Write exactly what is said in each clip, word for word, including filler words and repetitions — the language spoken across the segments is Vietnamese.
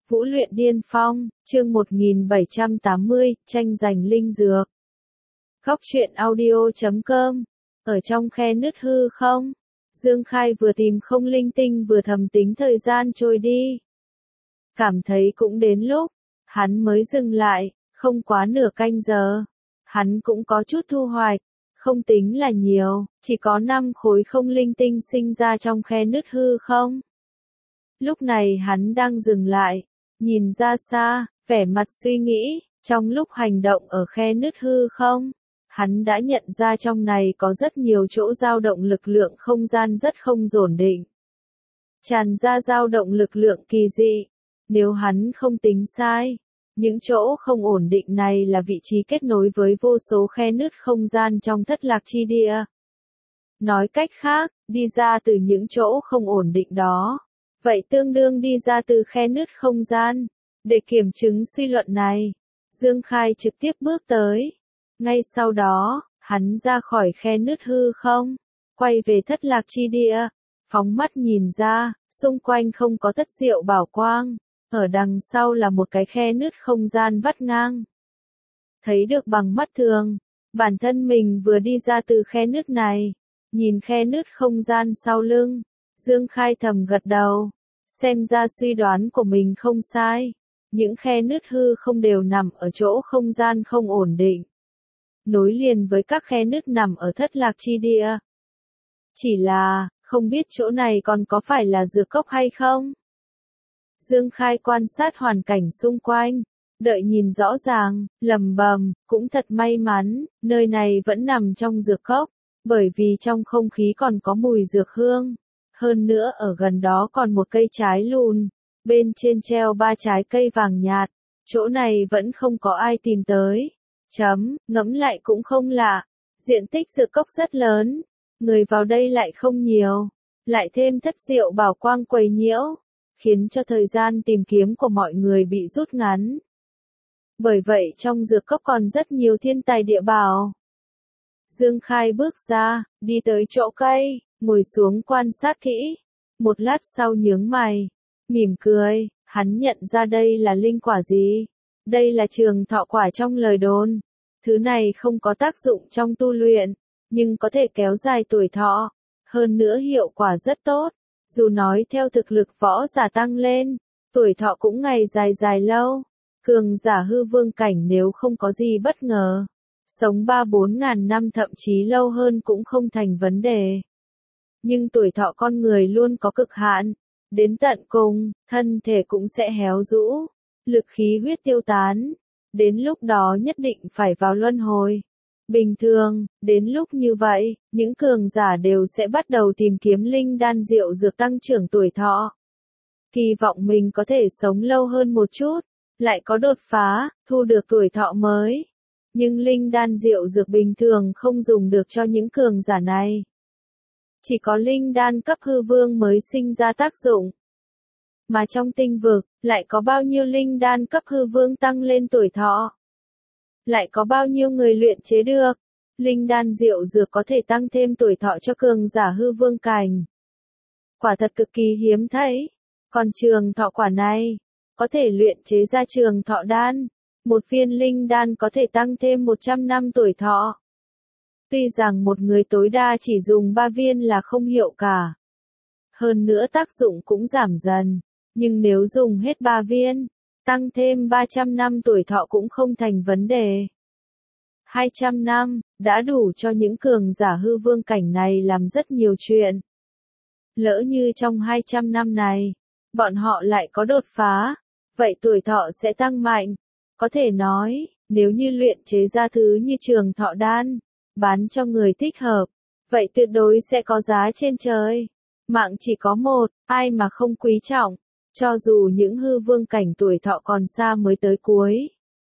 Vũ luyện điên phong, chương một nghìn bảy trăm tám mươi, tranh giành linh dược. Góc truyện audio chấm com. Ở trong khe nứt hư không, Dương Khai vừa tìm không linh tinh vừa thầm tính thời gian trôi đi. Cảm thấy cũng đến lúc, hắn mới dừng lại, không quá nửa canh giờ. Hắn cũng có chút thu hoạch, không tính là nhiều, chỉ có năm khối không linh tinh sinh ra trong khe nứt hư không. Lúc này hắn đang dừng lại, nhìn ra xa, vẻ mặt suy nghĩ, trong lúc hành động ở khe nứt hư không, hắn đã nhận ra trong này có rất nhiều chỗ dao động lực lượng không gian rất không ổn định. Tràn ra dao động lực lượng kỳ dị, nếu hắn không tính sai, những chỗ không ổn định này là vị trí kết nối với vô số khe nứt không gian trong thất lạc chi địa. Nói cách khác, đi ra từ những chỗ không ổn định đó. Vậy tương đương đi ra từ khe nứt không gian. Để kiểm chứng suy luận này, Dương Khai trực tiếp bước tới. Ngay sau đó, hắn ra khỏi khe nứt hư không, quay về thất lạc chi địa, phóng mắt nhìn ra, xung quanh không có thất diệu bảo quang, ở đằng sau là một cái khe nứt không gian vắt ngang. Thấy được bằng mắt thường, bản thân mình vừa đi ra từ khe nứt này, nhìn khe nứt không gian sau lưng, Dương Khai thầm gật đầu. Xem ra suy đoán của mình không sai. Những khe nứt hư không đều nằm ở chỗ không gian không ổn định. Nối liền với các khe nứt nằm ở thất lạc chi địa. Chỉ là, không biết chỗ này còn có phải là dược cốc hay không? Dương Khai quan sát hoàn cảnh xung quanh. Đợi nhìn rõ ràng, lầm bầm, cũng thật may mắn, nơi này vẫn nằm trong dược cốc. Bởi vì trong không khí còn có mùi dược hương. Hơn nữa ở gần đó còn một cây trái lùn, bên trên treo ba trái cây vàng nhạt, chỗ này vẫn không có ai tìm tới. Chấm, ngẫm lại cũng không lạ, diện tích dược cốc rất lớn, người vào đây lại không nhiều, lại thêm thất diệu bảo quang quấy nhiễu, khiến cho thời gian tìm kiếm của mọi người bị rút ngắn. Bởi vậy trong dược cốc còn rất nhiều thiên tài địa bảo. Dương Khai bước ra, đi tới chỗ cây. Ngồi xuống quan sát kỹ, một lát sau nhướng mày, mỉm cười, hắn nhận ra đây là linh quả gì? Đây là trường thọ quả trong lời đồn. Thứ này không có tác dụng trong tu luyện, nhưng có thể kéo dài tuổi thọ. Hơn nữa hiệu quả rất tốt, dù nói theo thực lực võ giả tăng lên, tuổi thọ cũng ngày dài dài lâu. Cường giả hư vương cảnh nếu không có gì bất ngờ, sống ba bốn ngàn năm thậm chí lâu hơn cũng không thành vấn đề. Nhưng tuổi thọ con người luôn có cực hạn, đến tận cùng, thân thể cũng sẽ héo rũ, lực khí huyết tiêu tán, đến lúc đó nhất định phải vào luân hồi. Bình thường, đến lúc như vậy, những cường giả đều sẽ bắt đầu tìm kiếm linh đan diệu dược tăng trưởng tuổi thọ. Kỳ vọng mình có thể sống lâu hơn một chút, lại có đột phá, thu được tuổi thọ mới. Nhưng linh đan diệu dược bình thường không dùng được cho những cường giả này. Chỉ có linh đan cấp hư vương mới sinh ra tác dụng. Mà trong tinh vực, lại có bao nhiêu linh đan cấp hư vương tăng lên tuổi thọ? Lại có bao nhiêu người luyện chế được? Linh đan diệu dược có thể tăng thêm tuổi thọ cho cường giả hư vương cảnh. Quả thật cực kỳ hiếm thấy. Còn trường thọ quả này, có thể luyện chế ra trường thọ đan. Một viên linh đan có thể tăng thêm một trăm năm tuổi thọ. Tuy rằng một người tối đa chỉ dùng ba viên là không hiệu cả. Hơn nữa tác dụng cũng giảm dần. Nhưng nếu dùng hết ba viên, tăng thêm ba trăm năm tuổi thọ cũng không thành vấn đề. hai trăm năm, đã đủ cho những cường giả hư vương cảnh này làm rất nhiều chuyện. Lỡ như trong hai trăm năm này, bọn họ lại có đột phá, vậy tuổi thọ sẽ tăng mạnh. Có thể nói, nếu như luyện chế ra thứ như trường thọ đan, bán cho người thích hợp, vậy tuyệt đối sẽ có giá trên trời. Mạng chỉ có một, ai mà không quý trọng, cho dù những hư vương cảnh tuổi thọ còn xa mới tới cuối.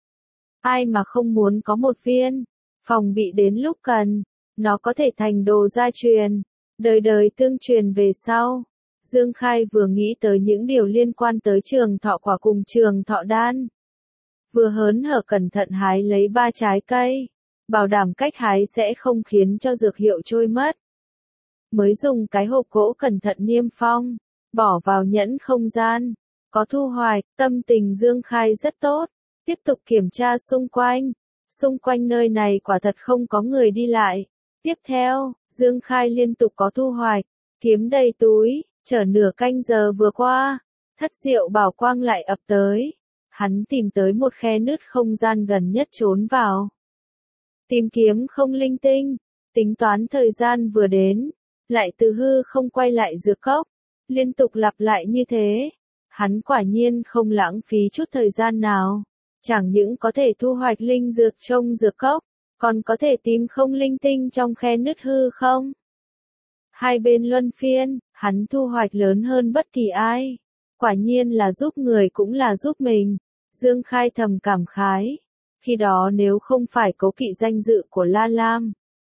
Ai mà không muốn có một viên, phòng bị đến lúc cần, nó có thể thành đồ gia truyền, đời đời tương truyền về sau. Dương Khai vừa nghĩ tới những điều liên quan tới trường thọ quả cùng trường thọ đan. Vừa hớn hở cẩn thận hái lấy ba trái cây. Bảo đảm cách hái sẽ không khiến cho dược hiệu trôi mất. Mới dùng cái hộp gỗ cẩn thận niêm phong, bỏ vào nhẫn không gian, có thu hoạch, tâm tình Dương Khai rất tốt, tiếp tục kiểm tra xung quanh. Xung quanh nơi này quả thật không có người đi lại. Tiếp theo, Dương Khai liên tục có thu hoạch, kiếm đầy túi, chở nửa canh giờ vừa qua, thất diệu bảo quang lại ập tới. Hắn tìm tới một khe nứt không gian gần nhất trốn vào. Tìm kiếm không linh tinh, tính toán thời gian vừa đến, lại từ hư không quay lại dược cốc, liên tục lặp lại như thế. Hắn quả nhiên không lãng phí chút thời gian nào, chẳng những có thể thu hoạch linh dược trong dược cốc, còn có thể tìm không linh tinh trong khe nứt hư không. Hai bên luân phiên, hắn thu hoạch lớn hơn bất kỳ ai. Quả nhiên là giúp người cũng là giúp mình. Dương Khai thầm cảm khái. Khi đó nếu không phải cố kỵ danh dự của La Lam,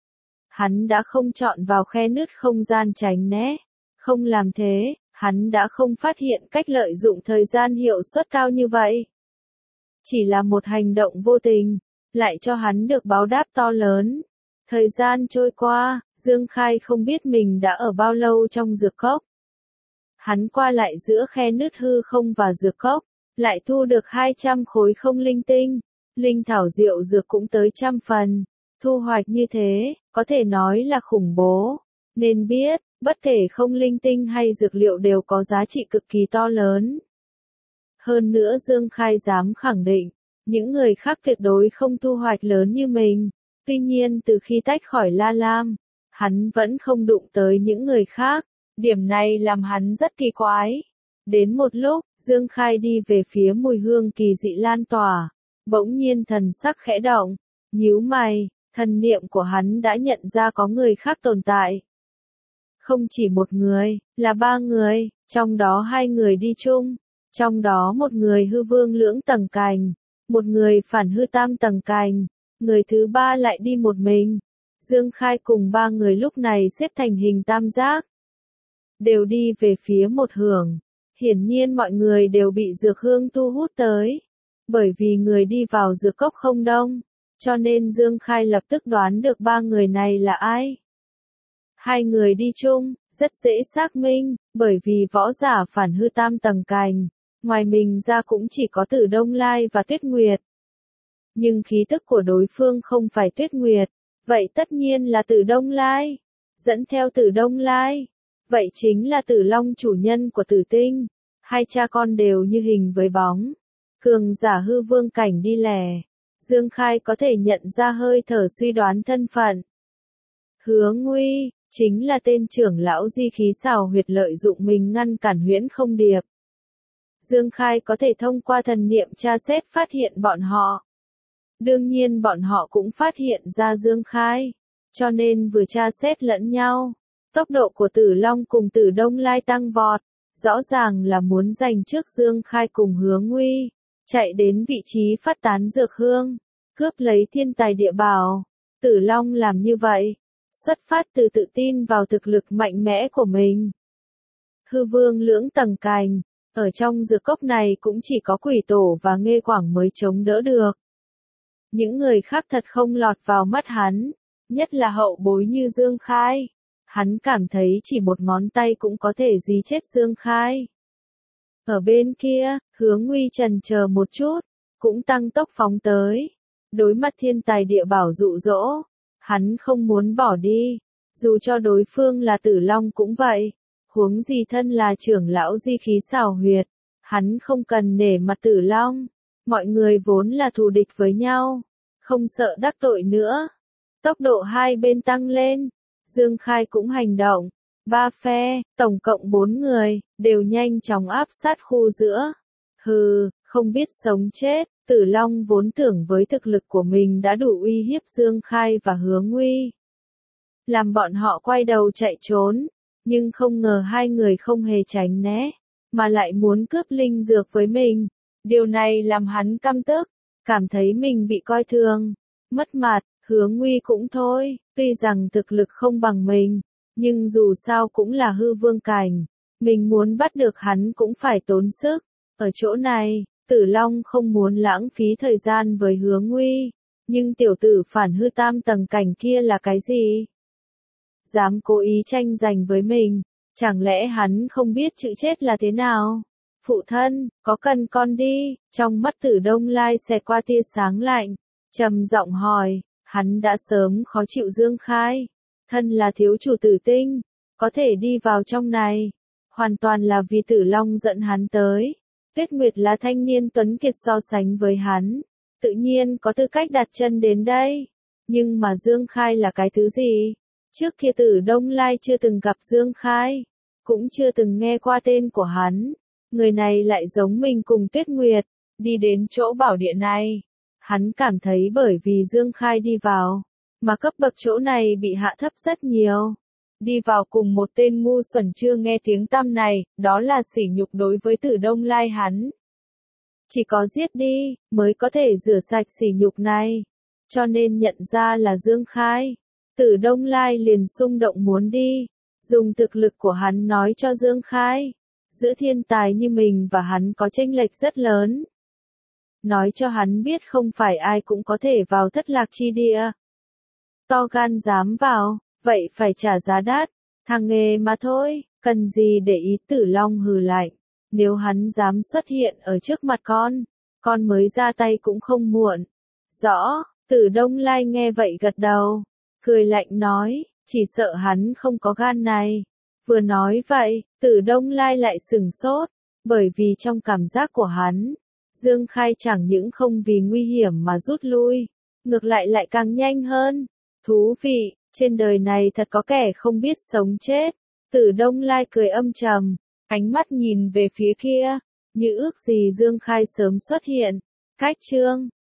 hắn đã không chọn vào khe nứt không gian tránh né. Không làm thế, hắn đã không phát hiện cách lợi dụng thời gian hiệu suất cao như vậy. Chỉ là một hành động vô tình, lại cho hắn được báo đáp to lớn. Thời gian trôi qua, Dương Khai không biết mình đã ở bao lâu trong dược cốc. Hắn qua lại giữa khe nứt hư không và dược cốc, lại thu được hai trăm khối không linh tinh, linh thảo diệu dược cũng tới trăm phần. Thu hoạch như thế, có thể nói là khủng bố. Nên biết, bất kể không linh tinh hay dược liệu đều có giá trị cực kỳ to lớn. Hơn nữa Dương Khai dám khẳng định, những người khác tuyệt đối không thu hoạch lớn như mình. Tuy nhiên từ khi tách khỏi La Lam, hắn vẫn không đụng tới những người khác. Điểm này làm hắn rất kỳ quái. Đến một lúc, Dương Khai đi về phía mùi hương kỳ dị lan tỏa. Bỗng nhiên thần sắc khẽ động, nhíu mày, thần niệm của hắn đã nhận ra có người khác tồn tại. Không chỉ một người, là ba người, trong đó hai người đi chung. Trong đó một người hư vương lưỡng tầng cành, một người phản hư tam tầng cành, người thứ ba lại đi một mình. Dương Khai cùng ba người lúc này xếp thành hình tam giác, đều đi về phía một hướng. Hiển nhiên mọi người đều bị dược hương thu hút tới, bởi vì người đi vào dược cốc không đông, cho nên Dương Khai lập tức đoán được ba người này là ai. Hai người đi chung, rất dễ xác minh, bởi vì võ giả phản hư tam tầng cành, ngoài mình ra cũng chỉ có Tử Đông Lai và Tuyết Nguyệt. Nhưng khí tức của đối phương không phải Tuyết Nguyệt, vậy tất nhiên là Tử Đông Lai. Dẫn theo Tử Đông Lai, vậy chính là Tử Long chủ nhân của Tử Tinh. Hai cha con đều như hình với bóng. Cường giả hư vương cảnh đi lẻ. Dương Khai có thể nhận ra hơi thở suy đoán thân phận. Hứa Nguy, chính là tên trưởng lão di khí xảo huyệt lợi dụng mình ngăn cản Huyễn Không Điệp. Dương Khai có thể thông qua thần niệm tra xét phát hiện bọn họ. Đương nhiên bọn họ cũng phát hiện ra Dương Khai, cho nên vừa tra xét lẫn nhau. Tốc độ của Tử Long cùng Tử Đông Lai tăng vọt, rõ ràng là muốn giành trước Dương Khai cùng Hứa Nguy, chạy đến vị trí phát tán dược hương, cướp lấy thiên tài địa bảo. Tử Long làm như vậy, xuất phát từ tự tin vào thực lực mạnh mẽ của mình. Hư vương lưỡng tầng cành, ở trong dược cốc này cũng chỉ có Quỷ Tổ và Nghê Quảng mới chống đỡ được. Những người khác thật không lọt vào mắt hắn, nhất là hậu bối như Dương Khai. Hắn cảm thấy chỉ một ngón tay cũng có thể dí chết Dương Khai. Ở bên kia, Hứa Nguy chần chờ một chút, cũng tăng tốc phóng tới. Đối mặt thiên tài địa bảo dụ dỗ, hắn không muốn bỏ đi, dù cho đối phương là Tử Long cũng vậy. Huống gì thân là trưởng lão di khí xảo huyệt, hắn không cần nể mặt Tử Long. Mọi người vốn là thù địch với nhau, không sợ đắc tội nữa. Tốc độ hai bên tăng lên, Dương Khai cũng hành động. Ba phe, tổng cộng bốn người, đều nhanh chóng áp sát khu giữa. Hừ, không biết sống chết, Tử Long vốn tưởng với thực lực của mình đã đủ uy hiếp Dương Khai và Hứa Nguy, làm bọn họ quay đầu chạy trốn, nhưng không ngờ hai người không hề tránh né, mà lại muốn cướp linh dược với mình. Điều này làm hắn căm tức, cảm thấy mình bị coi thường, mất mặt. Hứa Nguy cũng thôi, tuy rằng thực lực không bằng mình, nhưng dù sao cũng là hư vương cảnh, mình muốn bắt được hắn cũng phải tốn sức. Ở chỗ này, Tử Long không muốn lãng phí thời gian với Hứa Nguy, nhưng tiểu tử phản hư tam tầng cảnh kia là cái gì? Dám cố ý tranh giành với mình, chẳng lẽ hắn không biết chữ chết là thế nào? Phụ thân, có cần con đi? Trong mắt Tử Đông Lai xẹt qua tia sáng lạnh, trầm giọng hỏi, hắn đã sớm khó chịu Dương Khai. Thân là thiếu chủ Tử Tinh, có thể đi vào trong này, hoàn toàn là vì Tử Long dẫn hắn tới. Tuyết Nguyệt là thanh niên tuấn kiệt so sánh với hắn, tự nhiên có tư cách đặt chân đến đây. Nhưng mà Dương Khai là cái thứ gì? Trước kia Tử Đông Lai chưa từng gặp Dương Khai, cũng chưa từng nghe qua tên của hắn. Người này lại giống mình cùng Tuyết Nguyệt, đi đến chỗ bảo địa này. Hắn cảm thấy bởi vì Dương Khai đi vào, mà cấp bậc chỗ này bị hạ thấp rất nhiều. Đi vào cùng một tên ngu xuẩn chưa nghe tiếng tăm này, đó là sỉ nhục đối với Tử Đông Lai hắn. Chỉ có giết đi, mới có thể rửa sạch sỉ nhục này. Cho nên nhận ra là Dương Khai, Tử Đông Lai liền xung động muốn đi, dùng thực lực của hắn nói cho Dương Khai, giữa thiên tài như mình và hắn có chênh lệch rất lớn. Nói cho hắn biết không phải ai cũng có thể vào Thất Lạc Chi Địa. To gan dám vào, vậy phải trả giá đắt, thằng nghề mà thôi, cần gì để ý. Tử Long hừ lạnh, nếu hắn dám xuất hiện ở trước mặt con, con mới ra tay cũng không muộn. Rõ, Tử Đông Lai nghe vậy gật đầu, cười lạnh nói, chỉ sợ hắn không có gan này. Vừa nói vậy, Tử Đông Lai lại sửng sốt, bởi vì trong cảm giác của hắn, Dương Khai chẳng những không vì nguy hiểm mà rút lui, ngược lại lại càng nhanh hơn. Thú vị, trên đời này thật có kẻ không biết sống chết. Tử Đông Lai cười âm trầm, ánh mắt nhìn về phía kia, như ước gì Dương Khai sớm xuất hiện. Cách chương